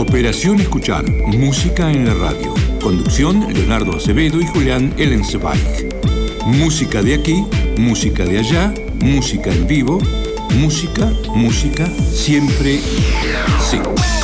Operación Escuchar, música en la radio. Conducción, Leonardo Acevedo y Julián Ellensweig. Música de aquí, música de allá, música en vivo, música, siempre sí.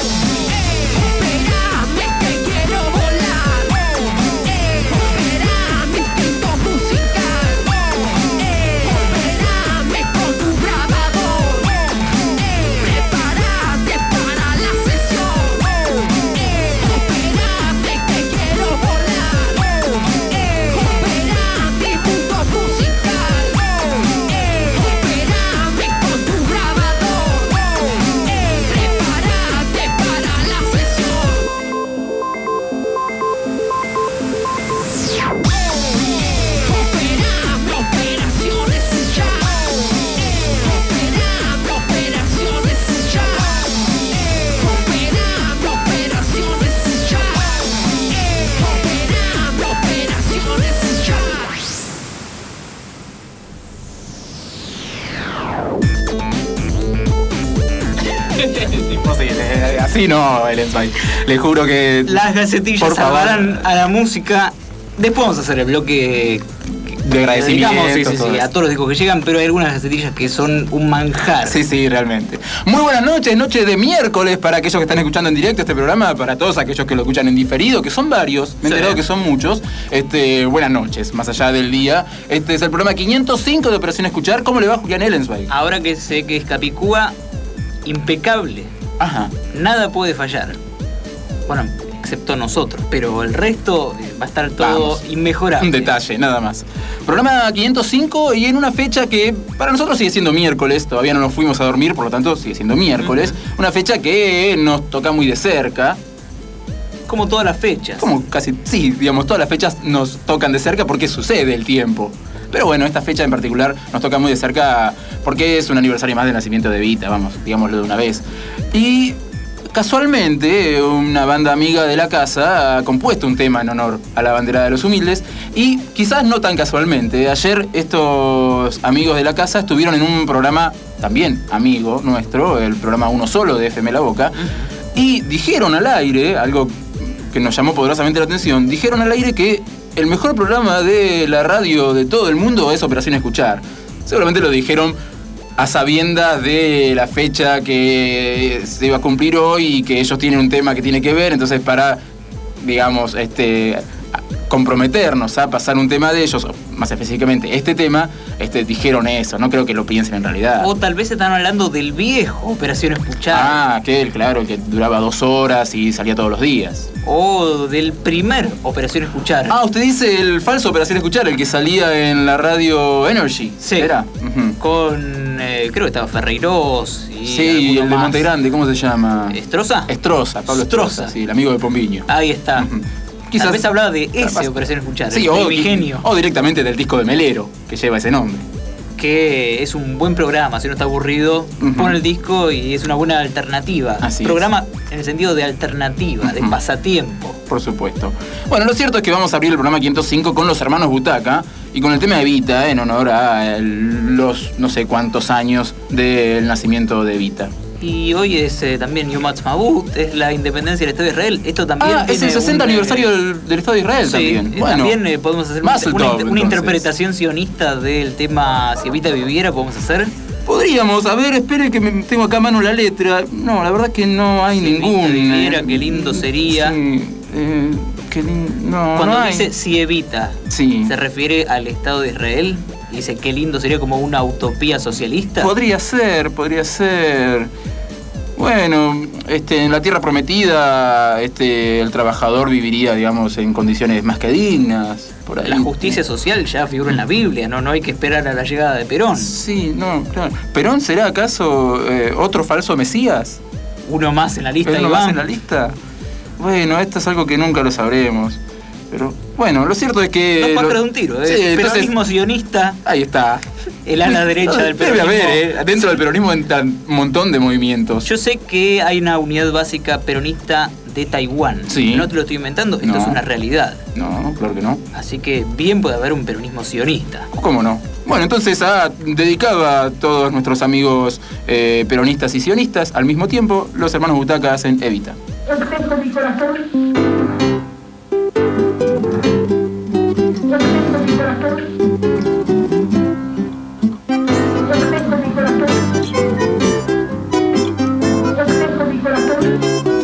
Así no, Ellensweig. Le juro que... Las gacetillas salvarán a la música. Después vamos a hacer el bloque de agradecimiento. Sí, a todos los discos que llegan, pero hay algunas gacetillas que son un manjar. Sí, realmente. Muy buenas noches, noche de miércoles para aquellos que están escuchando en directo este programa, para todos aquellos que lo escuchan en diferido, que son varios, me he enterado que son muchos. Buenas noches, más allá del día. Este es el programa 505 de Operación Escuchar. ¿Cómo le va Julián Ellensweig? Ahora que sé que es Capicúa, impecable. Ajá. Nada puede fallar. Bueno, excepto nosotros, pero el resto va a estar todo inmejorable. Un detalle, nada más. Programa 505 y en una fecha que para nosotros sigue siendo miércoles, todavía no nos fuimos a dormir, por lo tanto sigue siendo miércoles. Una fecha que nos toca muy de cerca. Como todas las fechas. Como casi, sí, digamos, todas las fechas nos tocan de cerca porque sucede el tiempo. Pero bueno, esta fecha en particular nos toca muy de cerca porque es un aniversario más del nacimiento de Evita, vamos, digámoslo de una vez. Y casualmente una banda amiga de la casa ha compuesto un tema en honor a la bandera de los humildes y quizás no tan casualmente. Ayer estos amigos de la casa estuvieron en un programa también amigo nuestro, el programa Uno Solo de FM La Boca, y dijeron al aire, algo que nos llamó poderosamente la atención, dijeron al aire que el mejor programa de la radio de todo el mundo es Operación Escuchar. Seguramente lo dijeron a sabiendas de la fecha que se iba a cumplir hoy y que ellos tienen un tema que tiene que ver, entonces para, digamos, comprometernos a pasar un tema de ellos, más específicamente este tema, dijeron eso, no creo que lo piensen en realidad. O tal vez están hablando del viejo Operación Escuchar. Ah, claro, el que duraba 2 horas y salía todos los días. O del primer Operación Escuchar. Ah, usted dice el falso Operación Escuchar, el que salía en la radio Energy. Sí. ¿Era? Con, creo que estaba Ferreiros y sí, el de Monte Grande, ¿cómo se llama? ¿Estroza? Pablo Estroza, sí, el amigo de Pombiño. Ahí está. Quizás tal vez hablaba de ese Operación Escuchar, sí, o directamente del disco de Melero, que lleva ese nombre. Que es un buen programa, si uno está aburrido, pone el disco y es una buena alternativa. Así programa en el sentido de alternativa, de pasatiempo. Por supuesto. Bueno, lo cierto es que vamos a abrir el programa 505 con los hermanos Butaca y con el tema de Evita, en honor a los no sé cuántos años del nacimiento de Evita. Y hoy es también Yom Ha'atzmaut, es la independencia del Estado de Israel. Esto también es el 60 aniversario del Estado de Israel también. Bueno, también podemos hacer una interpretación sionista del tema Si Evita viviera, ¿podemos hacer? Podríamos, a ver, espere que tengo acá a mano la letra. No, la verdad que no hay ninguna. Si Evita viviera, qué lindo sería. Sí, qué lindo. No, cuando no dice Si Evita, se refiere al Estado de Israel. Dice qué lindo sería como una utopía socialista. Podría ser. Bueno, en la tierra prometida, el trabajador viviría, digamos, en condiciones más que dignas. Por ahí. La justicia social ya figura en la Biblia, no hay que esperar a la llegada de Perón. Sí, no, claro. ¿Perón será acaso otro falso mesías? Uno más en la lista, ¿Uno más en la lista? Bueno, esto es algo que nunca lo sabremos. Pero, bueno, lo cierto es que... No pájaro de un tiro, sí, peronismo sionista. Ahí está. El ala derecha del peronismo. Debe haber, dentro del peronismo un montón de movimientos. Yo sé que hay una unidad básica peronista de Taiwán. Sí. No te lo estoy inventando, esto es una realidad. No, claro que no. Así que bien puede haber un peronismo sionista. ¿Cómo no? Bueno, entonces dedicado a todos nuestros amigos peronistas y sionistas, al mismo tiempo, los hermanos Butaca hacen Evita. Espejo mi corazón. Espejo mi corazón. Espejo mi corazón. Espejo mi corazón.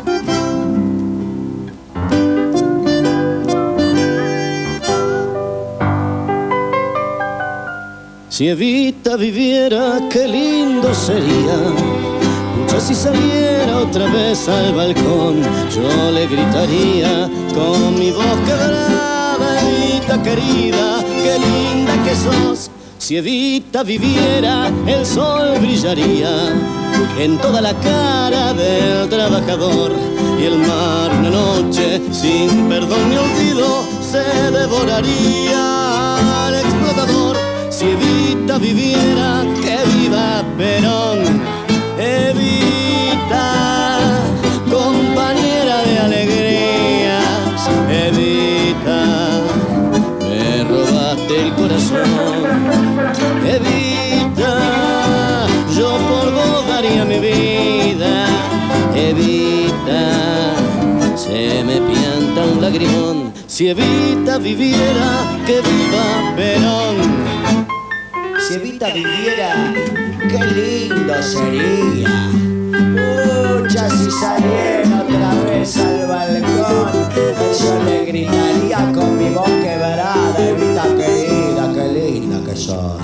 Si Evita viviera, qué lindo sería. Pucha, si saliera otra vez al balcón, yo le gritaría con mi voz quebrada: Evita querida, qué linda que sos. Si Evita viviera, el sol brillaría en toda la cara del trabajador, y el mar una noche sin perdón ni olvido se devoraría al explotador. Si Evita viviera, que viva Perón. Evita, compañera de alegrías. Evita, me robaste el corazón. Evita, yo por vos daría mi vida. Evita, se me pianta un lagrimón. Si Evita viviera, que viva Perón. Si Evita viviera, qué lindo sería. Pucha, si saliera otra vez al balcón, yo le gritaría con mi voz quebrada: Evita querida, qué linda que sos.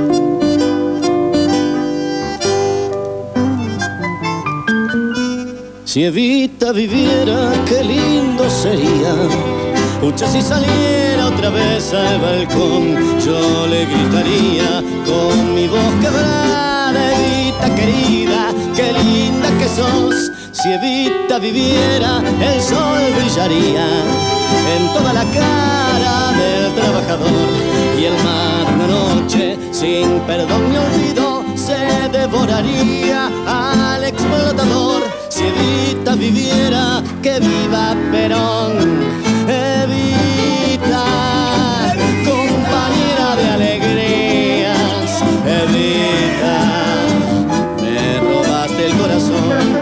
Si Evita viviera, qué lindo sería. Pucha, si saliera otra vez al balcón, yo le gritaría con mi voz quebrada: Evita querida, qué linda que sos. Si Evita viviera, el sol brillaría en toda la cara del trabajador, y el mar una noche sin perdón ni olvido se devoraría al explotador. Si Evita viviera, que viva Perón. Evita, compañera de alegrías. Evita, me robaste el corazón.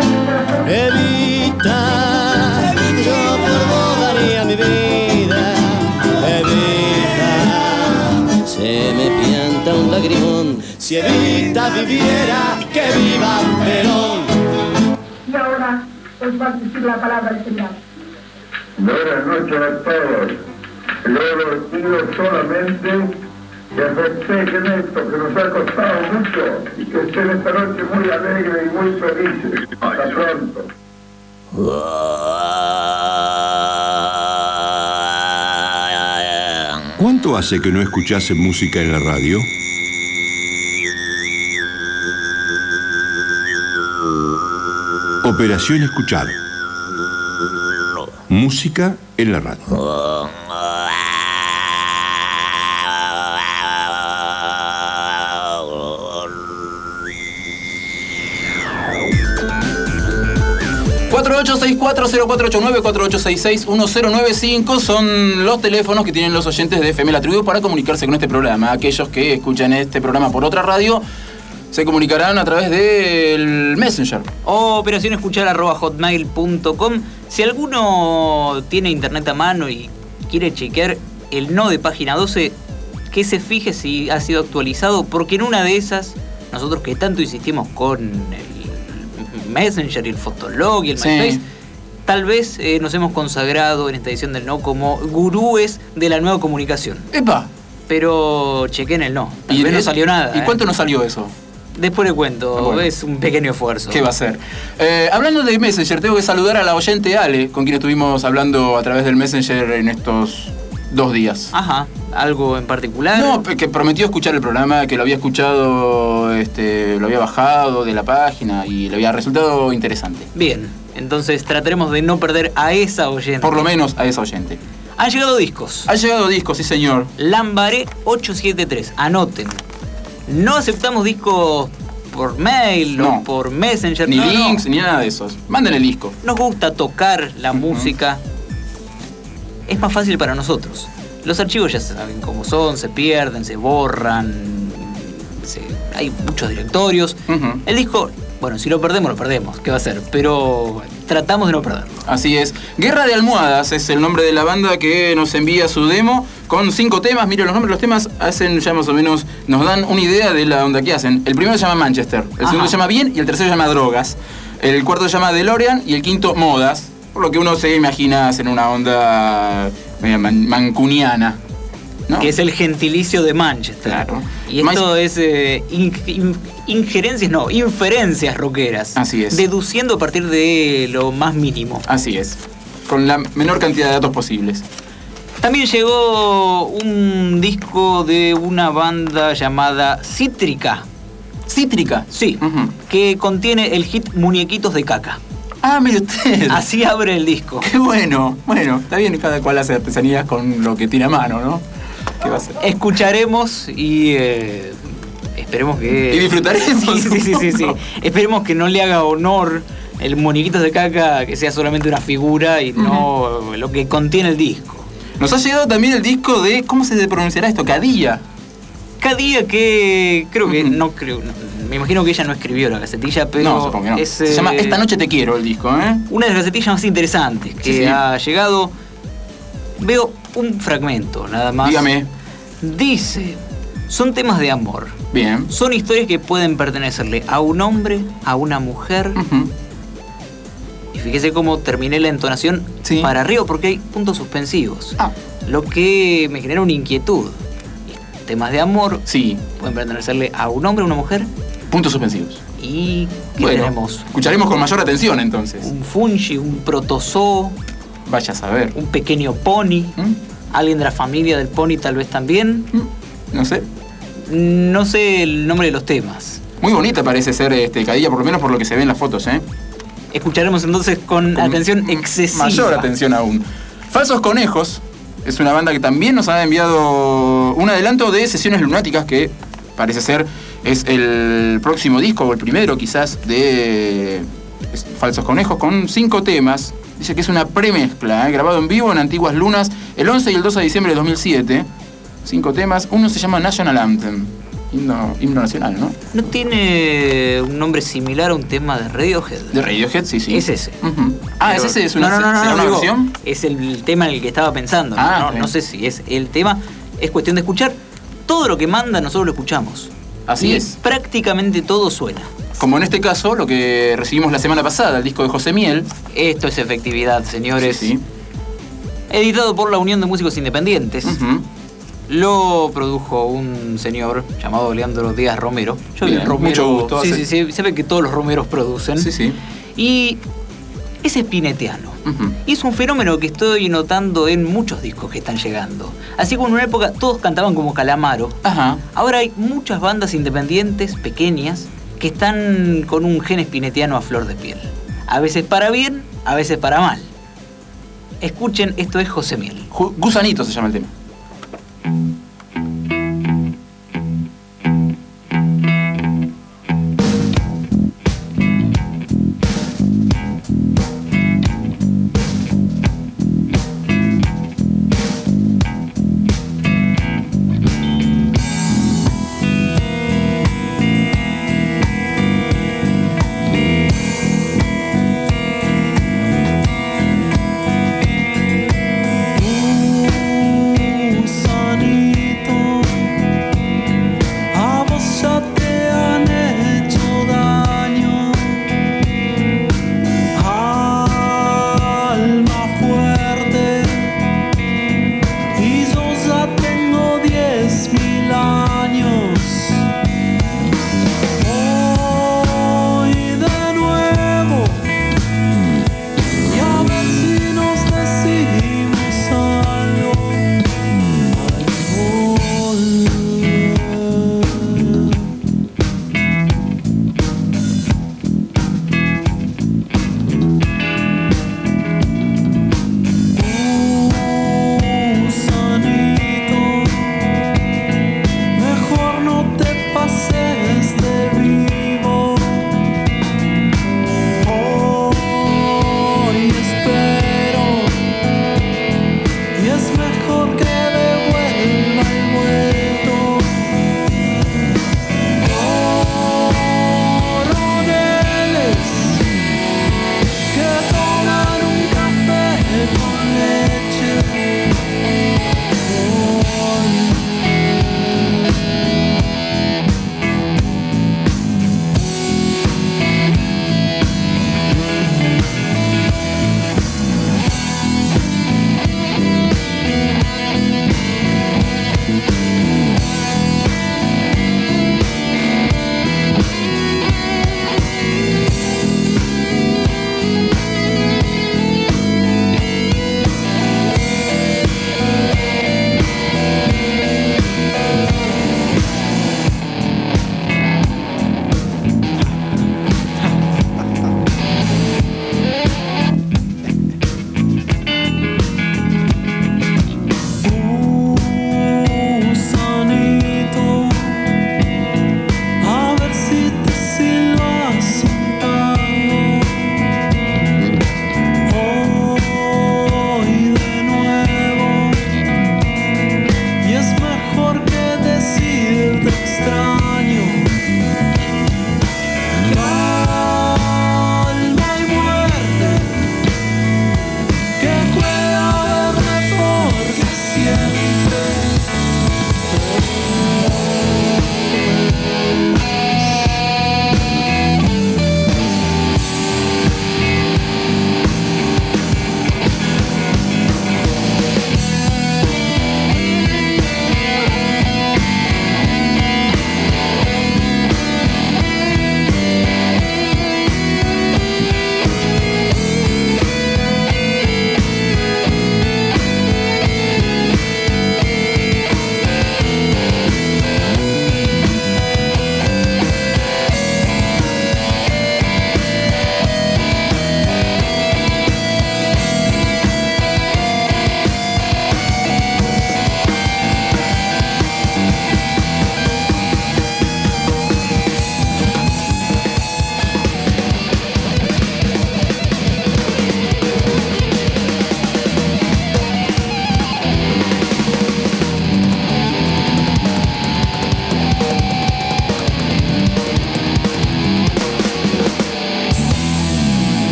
Evita, yo por vos daría mi vida. Evita, se me pianta un lagrimón. Si Evita viviera, que viva Perón. Y ahora os va a decir la palabra del Señor. Buenas noches a todos. Yo los pido solamente que festejen esto que nos ha costado mucho y que estén esta noche muy alegres y muy felices. Hasta pronto. ¿Cuánto hace que no escuchase música en la radio? Operación Escuchar. Música en la radio. 48640489, 48661095 son los teléfonos que tienen los oyentes de FM La Tribu para comunicarse con este programa. Aquellos que escuchan este programa por otra radio se comunicarán a través del Messenger. O operacionescuchar@hotmail.com. Si alguno tiene internet a mano y quiere chequear el no de página 12, que se fije si ha sido actualizado, porque en una de esas, nosotros que tanto insistimos con el Messenger y el Fotolog y el MySpace, sí, tal vez nos hemos consagrado en esta edición del no como gurúes de la nueva comunicación. ¡Epa! Pero chequen el no. Tal vez no salió nada. ¿Y cuánto nos salió eso? Después le cuento, bueno, es un pequeño esfuerzo. ¿Qué va a ser? Hablando de Messenger, tengo que saludar a la oyente Ale, con quien estuvimos hablando a través del Messenger en estos 2 días. Ajá, ¿algo en particular? No, que prometió escuchar el programa, que lo había escuchado, lo había bajado de la página y le había resultado interesante. Bien, entonces trataremos de no perder a esa oyente. Por lo menos a esa oyente. Han llegado discos. Han llegado discos, sí señor. Lambaré 873, anoten. No aceptamos discos por mail, no, o por Messenger. Ni links, ni nada de esos. Manden el disco. Nos gusta tocar la música. Es más fácil para nosotros. Los archivos ya saben cómo son, se pierden, se borran, hay muchos directorios. El disco Bueno, si lo perdemos, lo perdemos. ¿Qué va a ser? Pero tratamos de no perderlo. Así es. Guerra de Almohadas es el nombre de la banda que nos envía su demo con 5 temas. Miren, los nombres de los temas hacen ya más o menos, nos dan una idea de la onda que hacen. El primero se llama Manchester, el segundo se llama Bien y el tercero se llama Drogas. El cuarto se llama DeLorean y el quinto Modas. Por lo que uno se imagina en una onda mancuniana, ¿no? Que es el gentilicio de Manchester. Claro. Y esto es inferencias rockeras. Así es. Deduciendo a partir de lo más mínimo. Así es. Con la menor cantidad de datos posibles. También llegó un disco de una banda llamada Cítrica. ¿Cítrica? Sí. Uh-huh. Que contiene el hit Muñequitos de Caca. Ah, mire usted. Así abre el disco. Qué bueno. Bueno, está bien, cada cual hace artesanías con lo que tiene a mano, ¿no? ¿Qué va a hacer? Escucharemos y esperemos que... Y disfrutaremos. Sí. Esperemos que no le haga honor el Muñequitos de Caca, que sea solamente una figura y no lo que contiene el disco. Nos ha llegado también el disco de... ¿Cómo se pronunciará esto? Cadilla. Cadilla, que creo que... No creo... Me imagino que ella no escribió la gacetilla, pero... No, supongo que no. Se llama Esta noche te quiero el disco, ¿eh? Una de las gacetillas más interesantes que ha llegado. Veo un fragmento, nada más. Dígame. Dice, son temas de amor. Bien. Son historias que pueden pertenecerle a un hombre, a una mujer. Uh-huh. Y fíjese cómo terminé la entonación para arriba, porque hay puntos suspensivos. Lo que me genera una inquietud. Temas de amor pueden pertenecerle a un hombre, a una mujer. Puntos suspensivos. ¿Y qué tenemos? Escucharemos con mayor atención entonces. Un fungi, un protozoo. Vaya a saber. Un pequeño pony. Alguien de la familia del pony tal vez también. No sé. No sé el nombre de los temas. Muy bonita parece ser Cadilla, por lo menos por lo que se ve en las fotos, ¿eh? Escucharemos entonces con atención excesiva. Mayor atención aún. Falsos Conejos es una banda que también nos ha enviado un adelanto de Sesiones Lunáticas, que parece ser es el próximo disco, o el primero quizás, de Falsos Conejos, con 5 temas. Dice que es una premezcla, grabado en vivo en Antiguas Lunas el 11 y el 12 de diciembre de 2007. 5 temas. Uno se llama National Anthem, himno nacional, ¿no? ¿No tiene un nombre similar a un tema de Radiohead? De Radiohead, sí. Es ese. Uh-huh. ¿Es ese? ¿Es una, ¿será una versión? Es el tema en el que estaba pensando. No sé si es el tema. Es cuestión de escuchar. Todo lo que manda nosotros lo escuchamos. Así es. Prácticamente todo suena. Como en este caso, lo que recibimos la semana pasada, el disco de José Miel. Esto es efectividad, señores. Sí. Editado por la Unión de Músicos Independientes. Uh-huh. Lo produjo un señor llamado Leandro Díaz Romero. Yo vi Romero. Mucho gusto. Sí. Se ve que todos los Romeros producen. Sí. Y es espinetiano. Uh-huh. Y es un fenómeno que estoy notando en muchos discos que están llegando. Así como en una época todos cantaban como Calamaro. Ajá. Ahora hay muchas bandas independientes, pequeñas, que están con un gen espinetiano a flor de piel. A veces para bien, a veces para mal. Escuchen, esto es José Miel. Gusanito se llama el tema. Sunny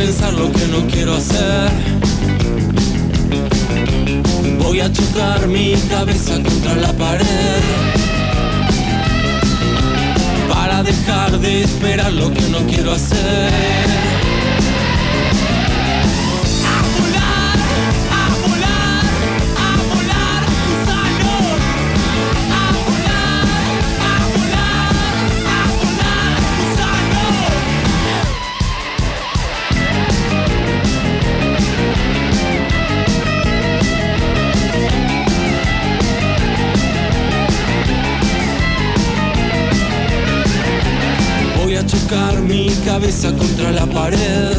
pensar lo que no quiero hacer. Voy a chocar mi cabeza contra la pared para dejar de esperar lo que no quiero hacer. Chocar mi cabeza contra la pared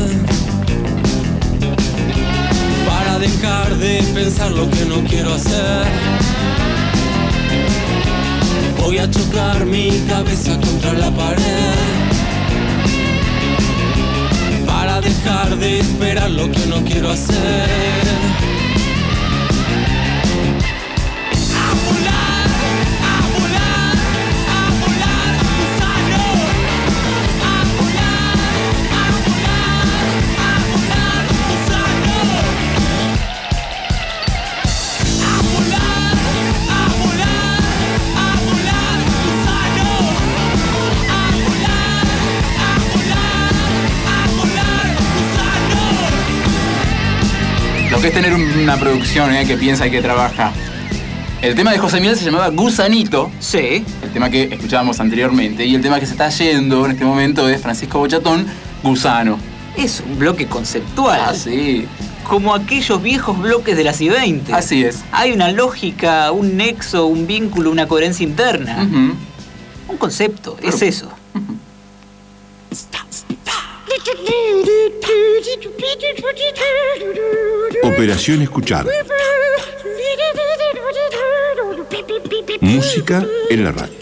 para dejar de pensar lo que no quiero hacer. Voy a chocar mi cabeza contra la pared para dejar de esperar lo que no quiero hacer. Lo que es tener una producción que piensa y que trabaja. El tema de José Miguel se llamaba Gusanito. Sí. El tema que escuchábamos anteriormente. Y el tema que se está yendo en este momento es Francisco Bochatón, Gusano. Es un bloque conceptual. Ah, sí. Como aquellos viejos bloques de las I-20. Así es. Hay una lógica, un nexo, un vínculo, una coherencia interna. Un concepto, es eso. Operación Escuchar. Música en la radio.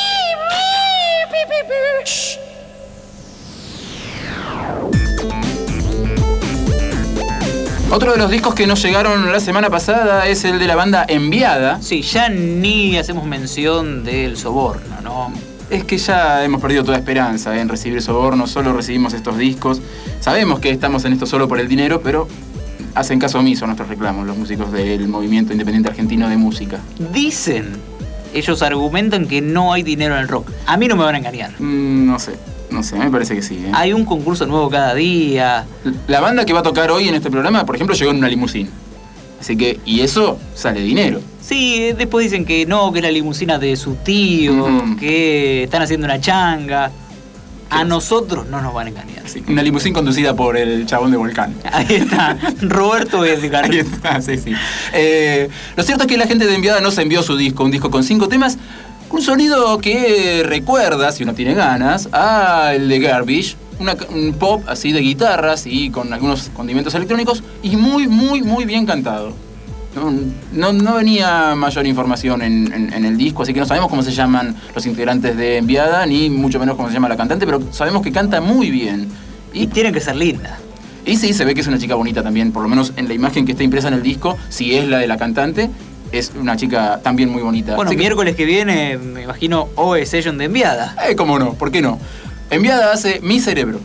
Otro de los discos que nos llegaron la semana pasada es el de la banda Enviada. Sí, ya ni hacemos mención del soborno, ¿no? Es que ya hemos perdido toda esperanza en recibir soborno, solo recibimos estos discos. Sabemos que estamos en esto solo por el dinero, pero hacen caso omiso a nuestros reclamos los músicos del Movimiento Independiente Argentino de Música. Dicen, ellos argumentan que no hay dinero en el rock. A mí no me van a engañar. No sé, me parece que sí. Hay un concurso nuevo cada día. La banda que va a tocar hoy en este programa, por ejemplo, llegó en una limusina. Así que, y eso sale dinero. Sí, después dicen que no, que es la limusina de su tío, que están haciendo una changa. A nosotros no nos van a engañar. Sí, una limusina conducida por el chabón de Volcán. Ahí está, Roberto Edgar. Ahí está, sí. Lo cierto es que la gente de Enviada nos envió su disco, un disco con 5 temas, un sonido que recuerda, si uno tiene ganas, a el de Garbage, un pop así de guitarras y con algunos condimentos electrónicos y muy bien cantado. No venía mayor información en el disco, así que no sabemos cómo se llaman los integrantes de Enviada, ni mucho menos cómo se llama la cantante, pero sabemos que canta muy bien. Y tiene que ser linda. Y sí, se ve que es una chica bonita también, por lo menos en la imagen que está impresa en el disco, si es la de la cantante, es una chica también muy bonita. Bueno, miércoles que viene, me imagino, OE Session de Enviada. Cómo no, ¿por qué no? Enviada hace Mi Cerebro.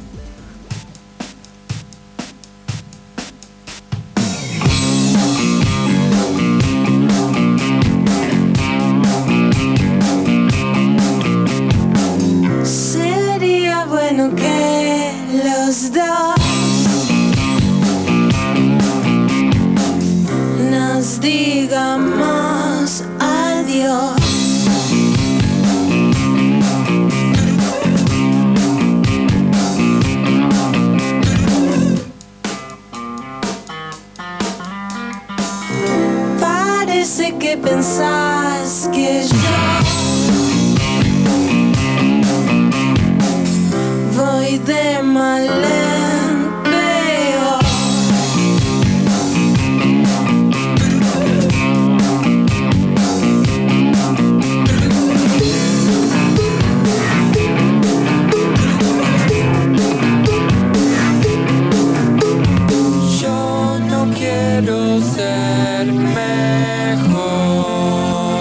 Que los dos nos digamos adiós. Parece que pensás que yo voy de mal en peor. Yo no quiero ser mejor.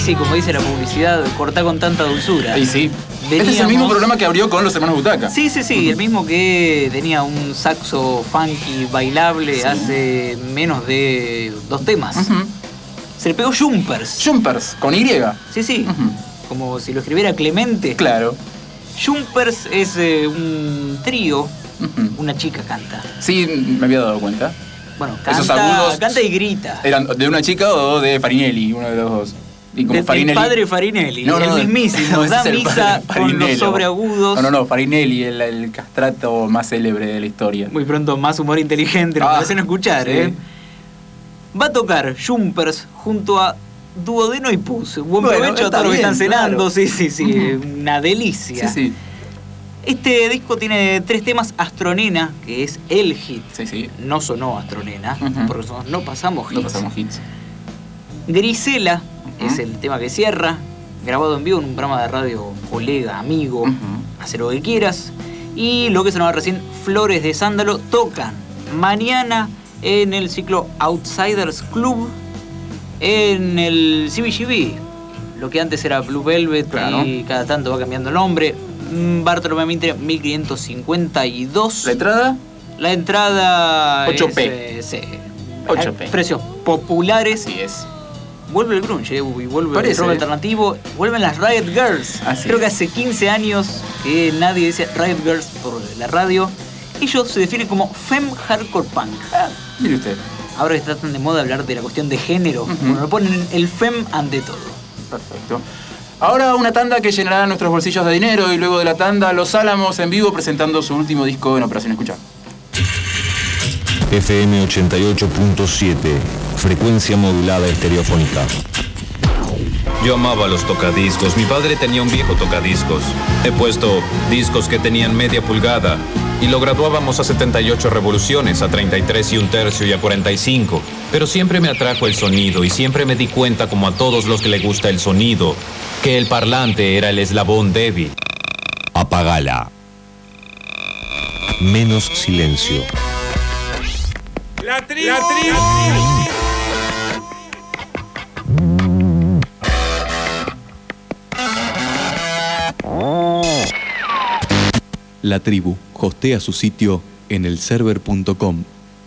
sí, como dice la publicidad, cortá con tanta dulzura. Y sí. Este es el mismo programa que abrió con los hermanos Butaca. Sí, el mismo que tenía un saxo funky bailable hace menos de 2 temas. Se le pegó Jumpers. Jumpers, con Y. Sí. Como si lo escribiera Clemente. Claro. Jumpers es un trío. Una chica canta. Sí, me había dado cuenta. Bueno, esos agudos canta y grita. ¿Eran de una chica o de Farinelli? Uno de los dos. Y como El padre Farinelli, el mismísimo, da misa con los sobreagudos. No, Farinelli, el castrato más célebre de la historia. Muy pronto más humor inteligente, nos parecen escuchar, sí. Va a tocar Jumpers junto a Duodeno y Pus. Buen provecho a todos los que están cenando, claro. Sí, una delicia. Sí. Este disco tiene 3 temas. Astronena, que es el hit. Sí. No sonó Astronena, porque nosotros no pasamos hits. Grisela es el tema que cierra, grabado en vivo en un programa de radio, colega, amigo, haz lo que quieras. Y lo que sonaba recién, Flores de Sándalo, tocan mañana en el ciclo Outsiders Club, en el CBGB, lo que antes era Blue Velvet, claro. Y cada tanto va cambiando el nombre. Bartolomé Mitre, 1552. ¿La entrada? La entrada 8P. Es 8P. Precios populares. Así es. Vuelve el grunge, y vuelve el rock alternativo, vuelven las Riot Girls. Creo que hace 15 años que nadie dice Riot Girls por la radio. Ellos se definen como Femme Hardcore Punk. Mire usted. Ahora que está tan de moda hablar de la cuestión de género, bueno, lo ponen el Femme ante todo. Perfecto. Ahora una tanda que llenará nuestros bolsillos de dinero, y luego de la tanda, Los Álamos en vivo presentando su último disco en Operación Escuchar. FM 88.7, frecuencia modulada estereofónica. Yo amaba los tocadiscos. Mi padre tenía un viejo tocadiscos. He puesto discos que tenían media pulgada y lo graduábamos a 78 revoluciones, a 33 1/3 y a 45. Pero siempre me atrajo el sonido y siempre me di cuenta, como a todos los que le gusta el sonido, que el parlante era el eslabón débil. Apagala. Menos silencio. ¡La tribu! La tribu hostea su sitio en elserver.com.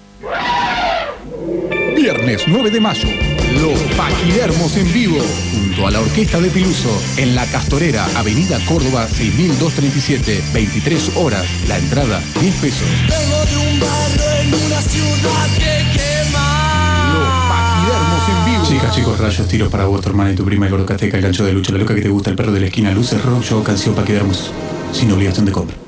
Viernes 9 de mayo, Los Paquidermos en vivo, junto a la Orquesta de Piluso, en La Castorera, Avenida Córdoba 6237, 23 horas. La entrada, 10 pesos. Vengo de un barrio en una ciudad que quema. Los Paquidermos en vivo. Chicas, chicos, rayos, tiros para vos, tu hermana y tu prima, el gordocateca, el gancho de lucha, la loca que te gusta, el perro de la esquina, luces, rock, show, canción, Paquidermos, sin obligación de compra.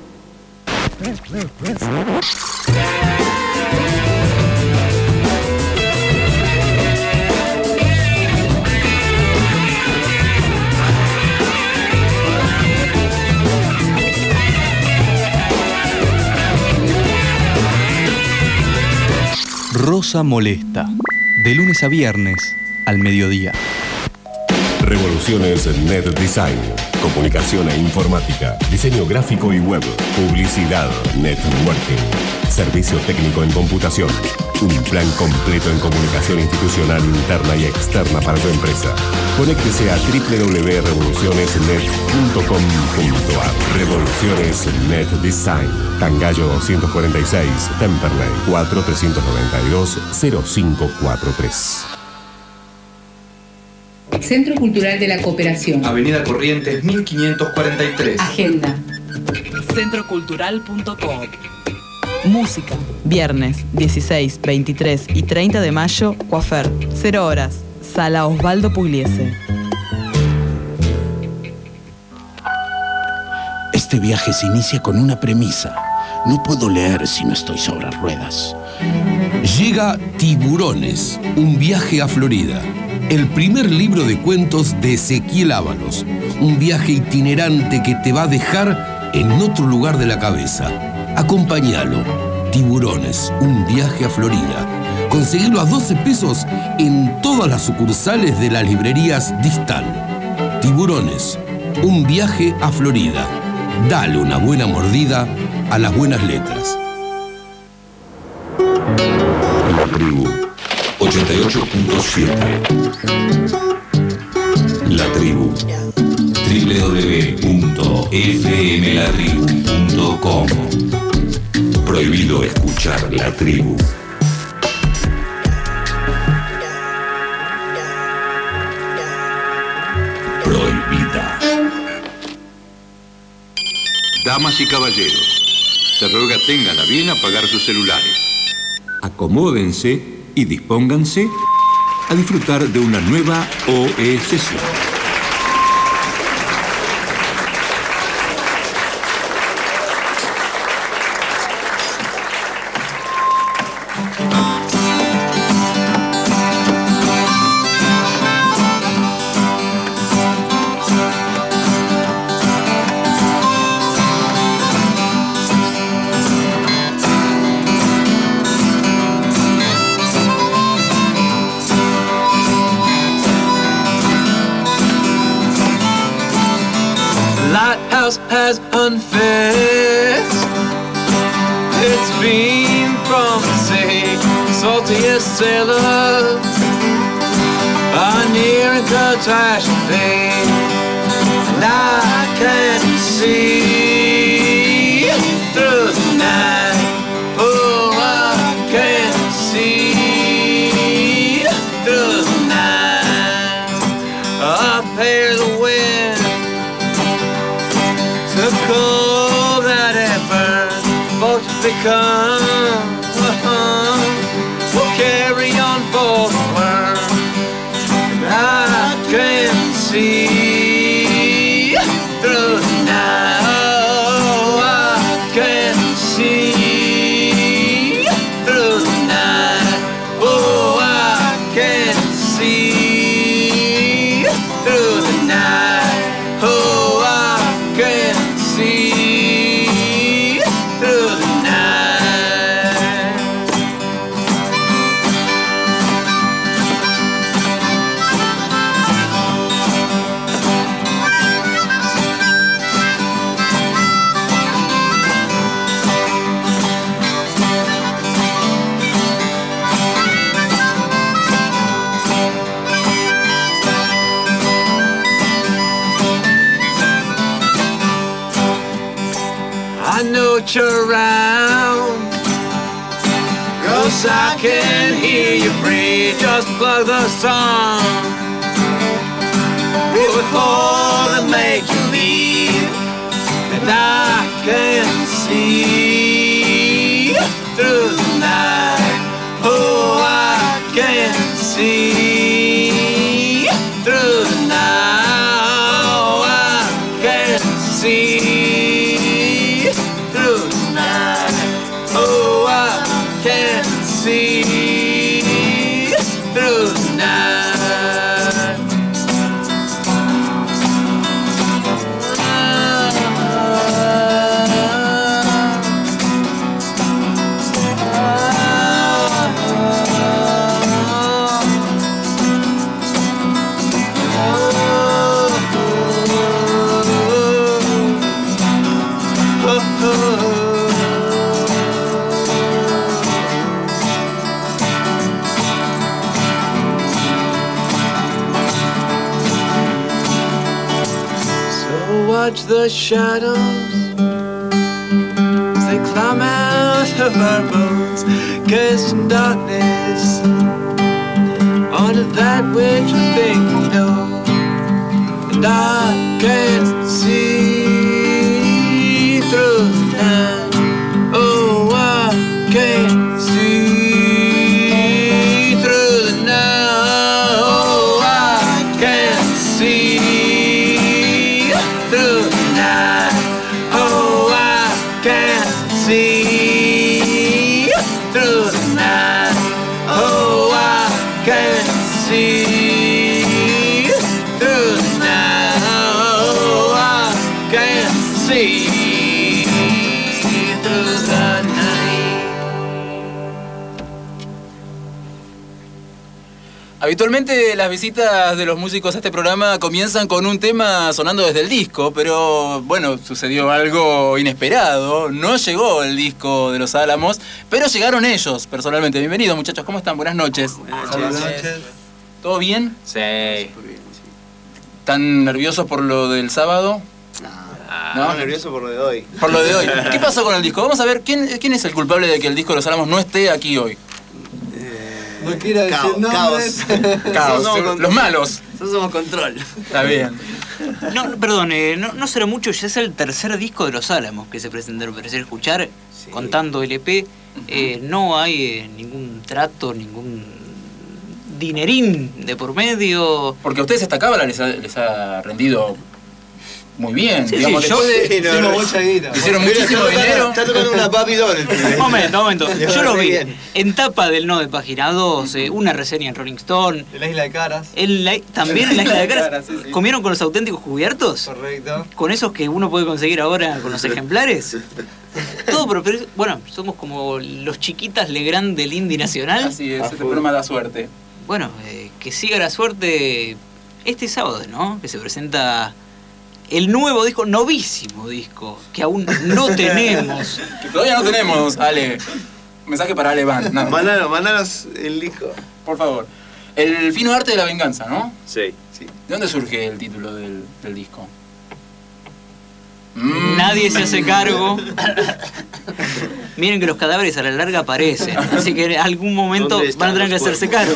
Rosa Molesta, de lunes a viernes al mediodía. Revoluciones Net Design, comunicación e informática, diseño gráfico y web, publicidad, networking, servicio técnico en computación, un plan completo en comunicación institucional interna y externa para tu empresa. Conéctese a www.revolucionesnet.com.ar. Revoluciones Net Design, Cangallo 246, Temperley, 4392-0543. Centro Cultural de la Cooperación. Avenida Corrientes 1543. Agenda. Centrocultural.com. Música. Viernes 16, 23 y 30 de mayo, Coafer. 0 horas. Sala Osvaldo Pugliese. Este viaje se inicia con una premisa. No puedo leer si no estoy sobre ruedas. Llega Tiburones, un viaje a Florida. El primer libro de cuentos de Ezequiel Ábalos. Un viaje itinerante que te va a dejar en otro lugar de la cabeza. Acompáñalo. Tiburones, un viaje a Florida. Conseguilo a 12 pesos en todas las sucursales de las librerías Distal. Tiburones, un viaje a Florida. Dale una buena mordida a las buenas letras. La tribu 88.7. La Tribu. www.fmlatribu.com. Prohibido escuchar La Tribu. Prohibida. Damas y caballeros, se ruega tengan a bien apagar sus celulares. Acomódense y dispónganse a disfrutar de una nueva OE sesión. Has unfixed its beam from the sea, saltiest sailor near the trash thing, and I can see through the night. Oh, I can see through the night. Up here the wind the cold that it burns, folks become, will carry on forward. And I can see through the night. Oh, I can see through the night. Oh, I can see through the night. Oh, I can see through the night. I know you're around, 'cause I can hear you breathe. Just plug the song before they make you leave. And I can see through the night. Oh, I can see through the night. Oh, I can see through the night. Oh, I can see through the night. Watch the shadows as they climb out of our bones, cast in darkness onto that which we think we know. And I can see through the night. Oh, I can see through the night. Oh, I can see through the night. Oh, I can see through the night. Oh, I can see through the night. Oh, I can see through the night. Habitualmente las visitas de los músicos a este programa comienzan con un tema sonando desde el disco, pero bueno, sucedió algo inesperado. No llegó el disco de Los Álamos, pero llegaron ellos personalmente. Bienvenidos, muchachos, ¿cómo están? Buenas noches. Buenas noches. ¿Todo bien? Sí. ¿Están nerviosos por lo del sábado? No, nervioso por lo de hoy. Por lo de hoy. ¿Qué pasó con el disco? Vamos a ver, ¿quién es el culpable de que el disco de Los Álamos no esté aquí hoy? No quiero decir nombres. Caos. Los malos. Nosotros somos Control. Está bien. No, perdón, no será mucho, ya es el tercer disco de Los Álamos que se presentaron, pero escuchar, contando el EP, no hay ningún trato, ningún dinerín de por medio. Porque a ustedes esta cábala les ha rendido muy bien. Sí, digamos, sí, hicieron muchísimo dinero. Está tocando una Papi Doll. Momento. Yo lo vi en tapa del No de Página 2, una reseña en Rolling Stone. En la Isla de Caras. También en la Isla de Caras. Sí. ¿Comieron con los auténticos cubiertos? Correcto. Con esos que uno puede conseguir ahora con los ejemplares. Todo, pero bueno, somos como los chiquitas Legrand del indie nacional. Así es, este programa da suerte. Bueno, que siga la suerte este sábado, ¿no? Que se presenta el nuevo disco, novísimo disco, que aún no tenemos. Que todavía no tenemos, Ale. Mensaje para Ale Van. Mandanos el disco. Por favor. El fino arte de la venganza, ¿no? Sí. ¿De dónde surge el título del disco? Nadie se hace cargo. Miren que los cadáveres a la larga aparecen, así que en algún momento van a tener que hacerse cargo.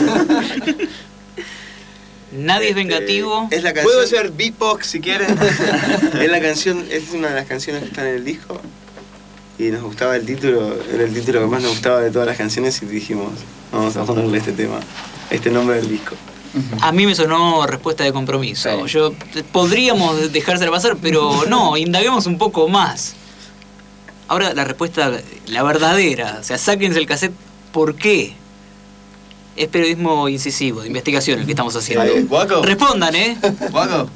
Nadie es vengativo. Es la canción. ¿Puedo hacer beatbox si quieren? Es una de las canciones que están en el disco. Y nos gustaba el título, era el título que más nos gustaba de todas las canciones y dijimos, vamos a ponerle este tema, este nombre del disco. A mí me sonó respuesta de compromiso. Podríamos dejársela pasar, pero no, indaguemos un poco más. Ahora la respuesta, la verdadera, o sea, sáquense el cassette, ¿por qué? Es periodismo incisivo, de investigación el que estamos haciendo. Guaco. Respondan, Guaco.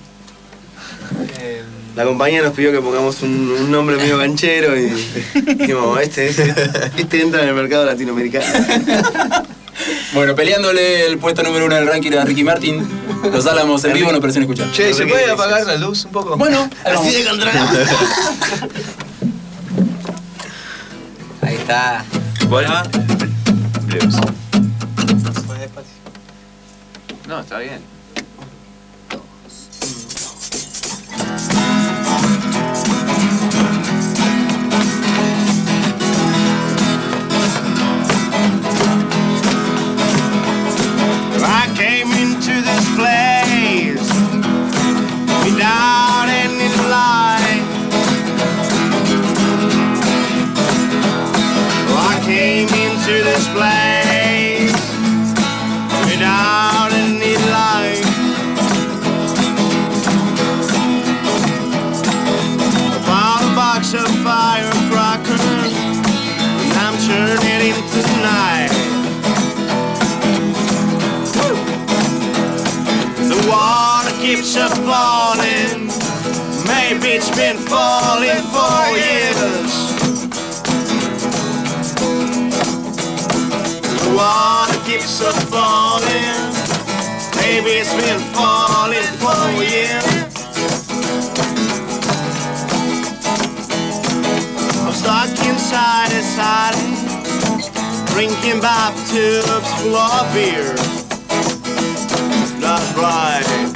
La compañía nos pidió que pongamos un nombre medio ganchero y dijimos, este entra en el mercado latinoamericano. Bueno, peleándole el puesto número 1 del ranking a Ricky Martin, Los Álamos en vivo no parecen escuchar. Che, ¿se puede apagar la luz un poco? Bueno, así de controlado. Ahí está. Bueno. Blues. No, está bien. I came into this place without any light. I came into this place without any light. I found a box of firecrackers and I'm turning into night. The water keeps up falling. Maybe it's been falling for years. The water keeps up falling. Maybe it's been falling for years. I'm stuck inside a silence, drinking bathtubs full of beer. That's right.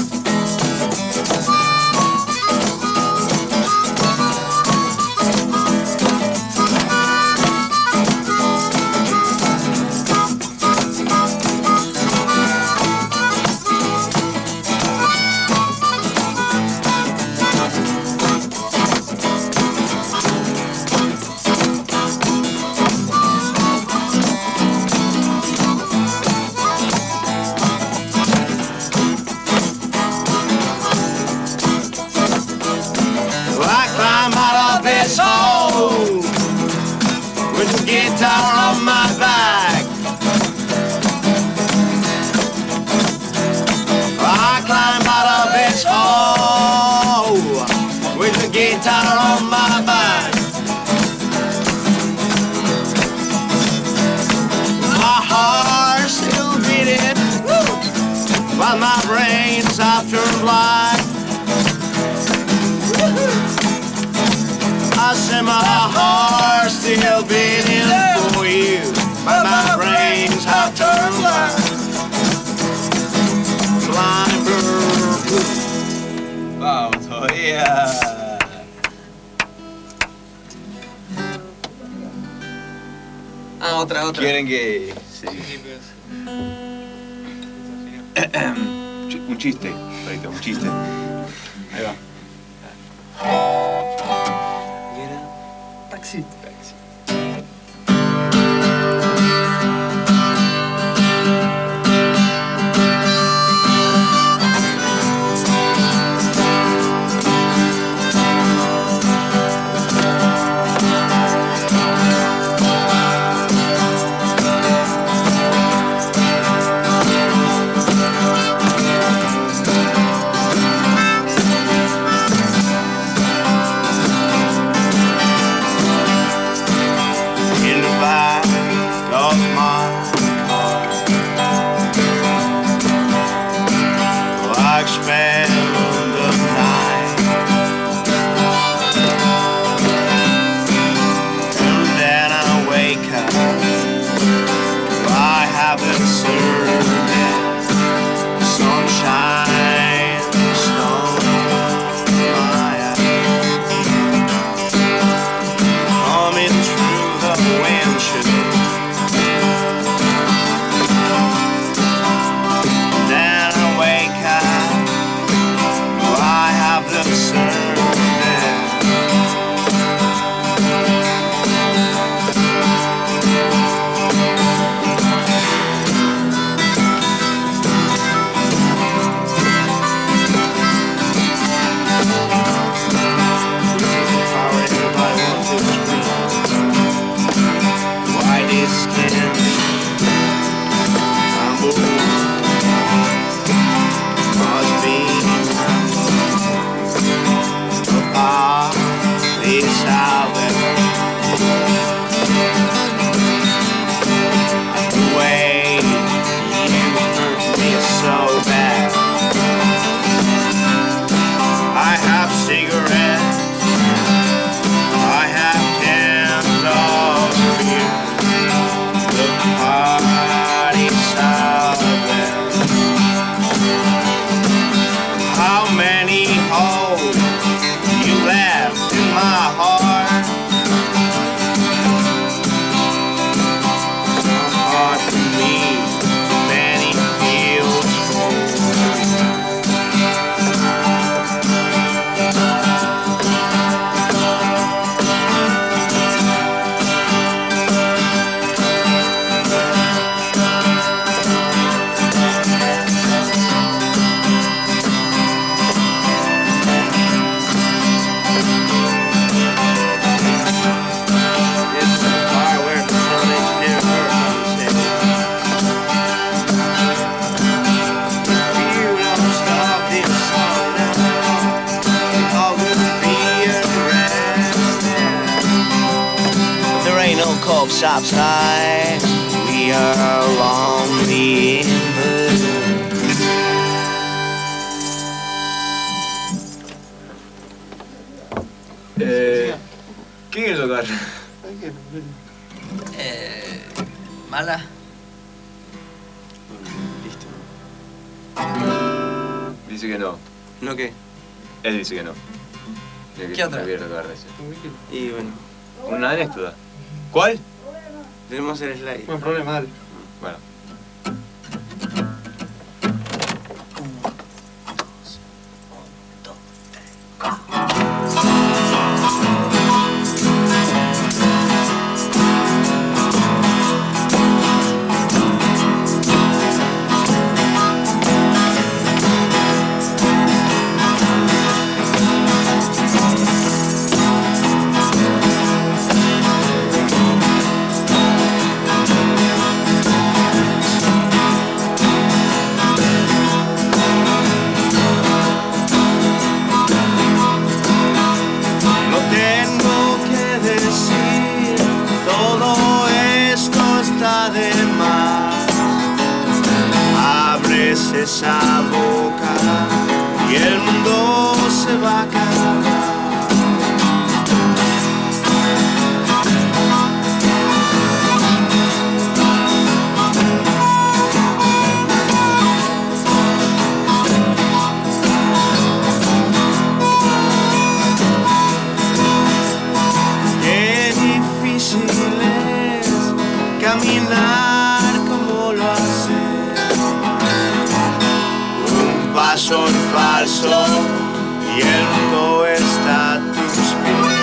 With the guitar on my back, I climb out of this hole with the guitar on my back. My heart's still beating, while my brain's after black. I say my heart's still beating for you, but my brains have turned black. Blind bird. Otra. ¿Quieren que...? Sí. Un chiste, Marito, un chiste. Ahí va. Taxi. Outside, we are lonely in blue. ¿Qué quiere tocar? Mala. Listo. Dice que no. ¿No qué? Él dice que no. ¿Qué otra? No quiere tocar, dice. Y bueno. Una de estuda. ¿Cuál? Tenemos el slide. Buen problema, dale. Bueno. Esa boca y el mundo se va a acabar. Qué difícil es mirar cómo lo haces. Un paso en falso y el mundo está a tus pies.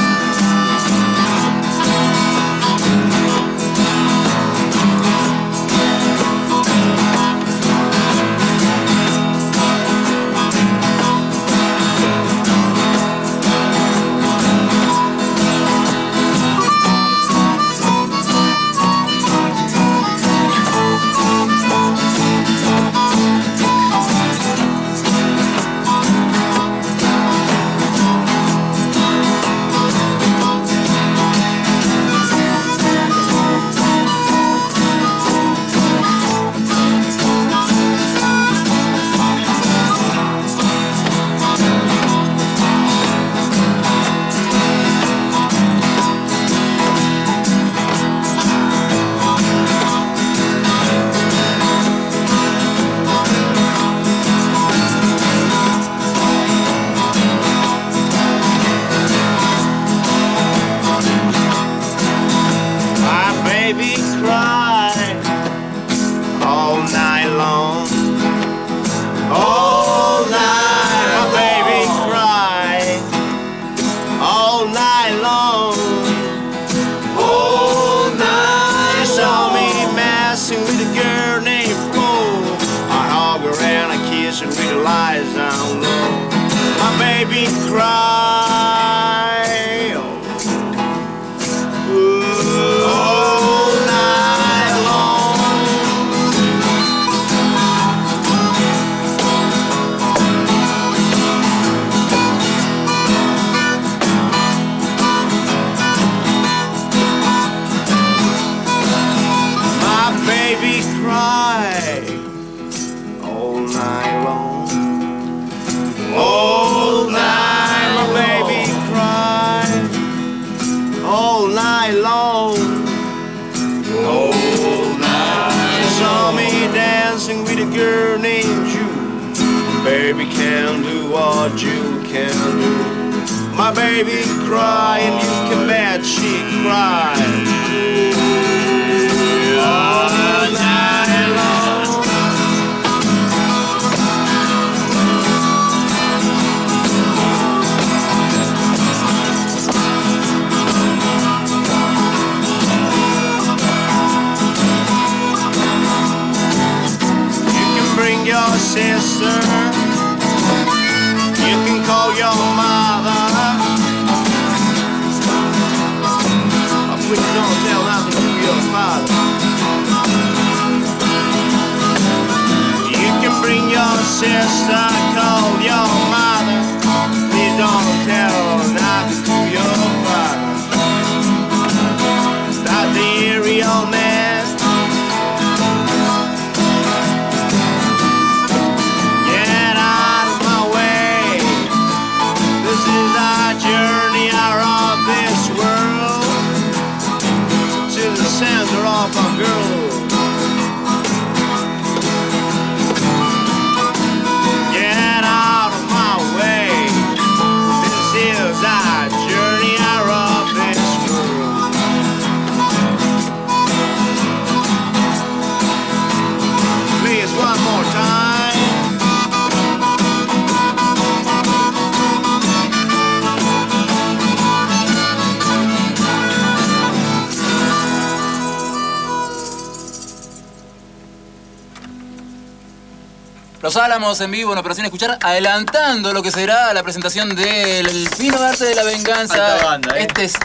Los Álamos en vivo en Operación Escuchar, adelantando lo que será la presentación del Fino Arte de la Venganza. Alta banda,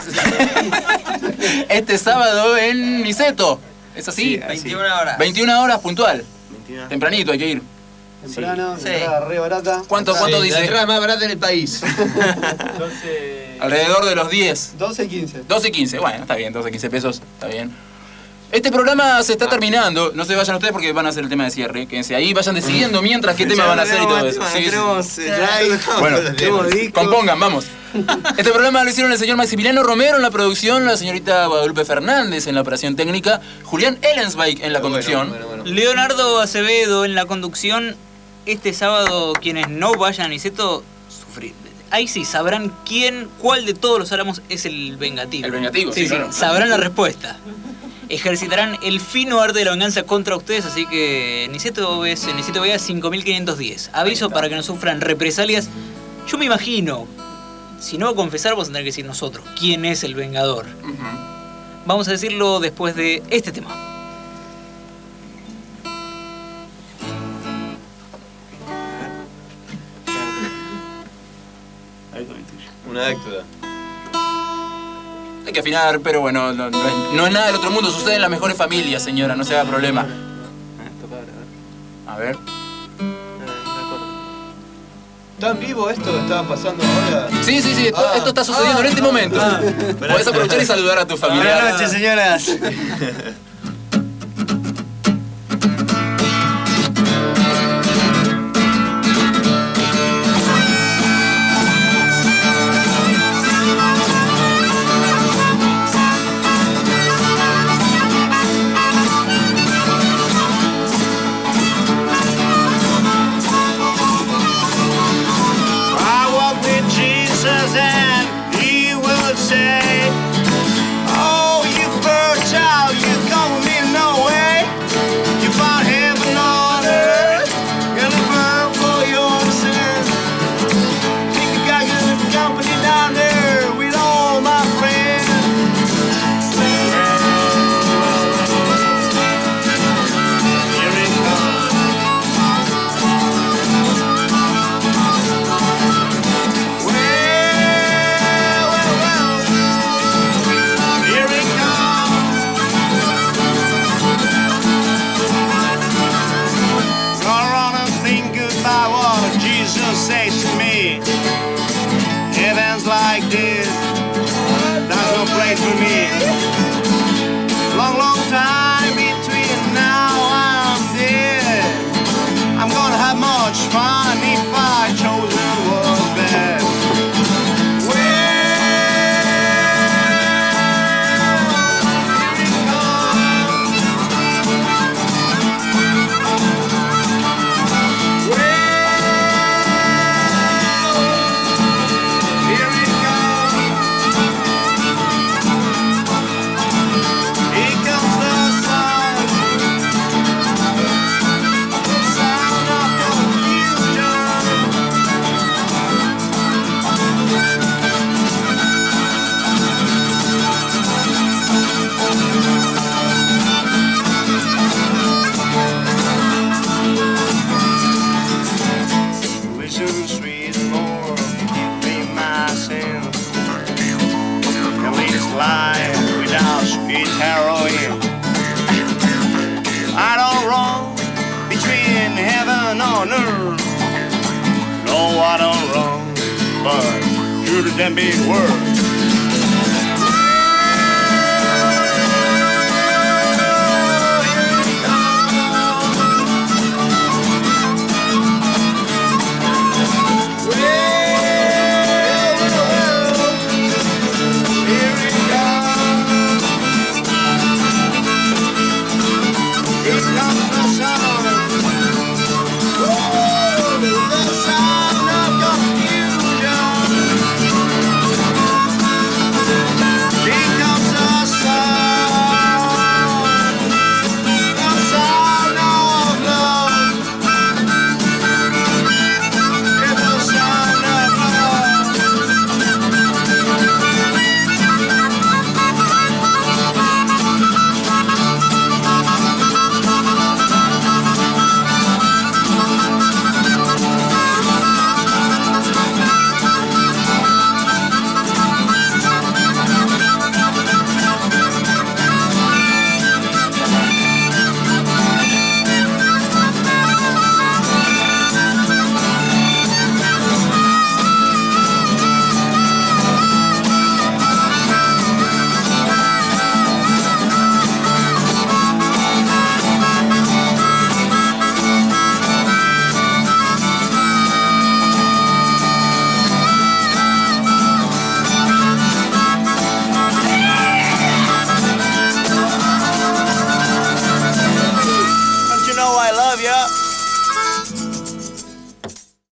este sábado en Niceto. ¿Es así? Sí, 21 horas. 21 horas puntual. 21. Tempranito hay que ir. Temprano, sí. Entrada re barata. ¿Cuánto dice? La entrada más barata en el país. 12... Alrededor de los 10. 12.15. 12.15, bueno, está bien, 12.15 pesos, está bien. Este programa se está terminando, no se vayan ustedes porque van a hacer el tema de cierre. Quédense ahí, vayan decidiendo mientras qué tema van a hacer y todo eso. Bueno, compongan, vamos. Este programa lo hicieron el señor Maximiliano Romero en la producción, la señorita Guadalupe Fernández en la operación técnica, Julián Ellensweig en la conducción. Leonardo Acevedo en la conducción. Este sábado, quienes no vayan a Niceto, sufrir. Ahí sí sabrán cuál de todos los Álamos es el vengativo. El vengativo, sí, claro. Sabrán la respuesta. ejercitarán el fino arte de la venganza contra ustedes, así que necesito vea 5510. Aviso para que no sufran represalias. Yo me imagino, si no va a confesar, vamos a tener que decir nosotros quién es el vengador. Vamos a decirlo después de este tema. Una anécdota. Hay que afinar, pero bueno, no es nada del otro mundo. Sucede en las mejores familias, señora, no se haga problema. A ver. ¿Está en vivo esto que estaba pasando ahora? Sí, esto está sucediendo en este momento. Podés aprovechar y saludar a tu familia. Buenas noches, señoras. Them big words.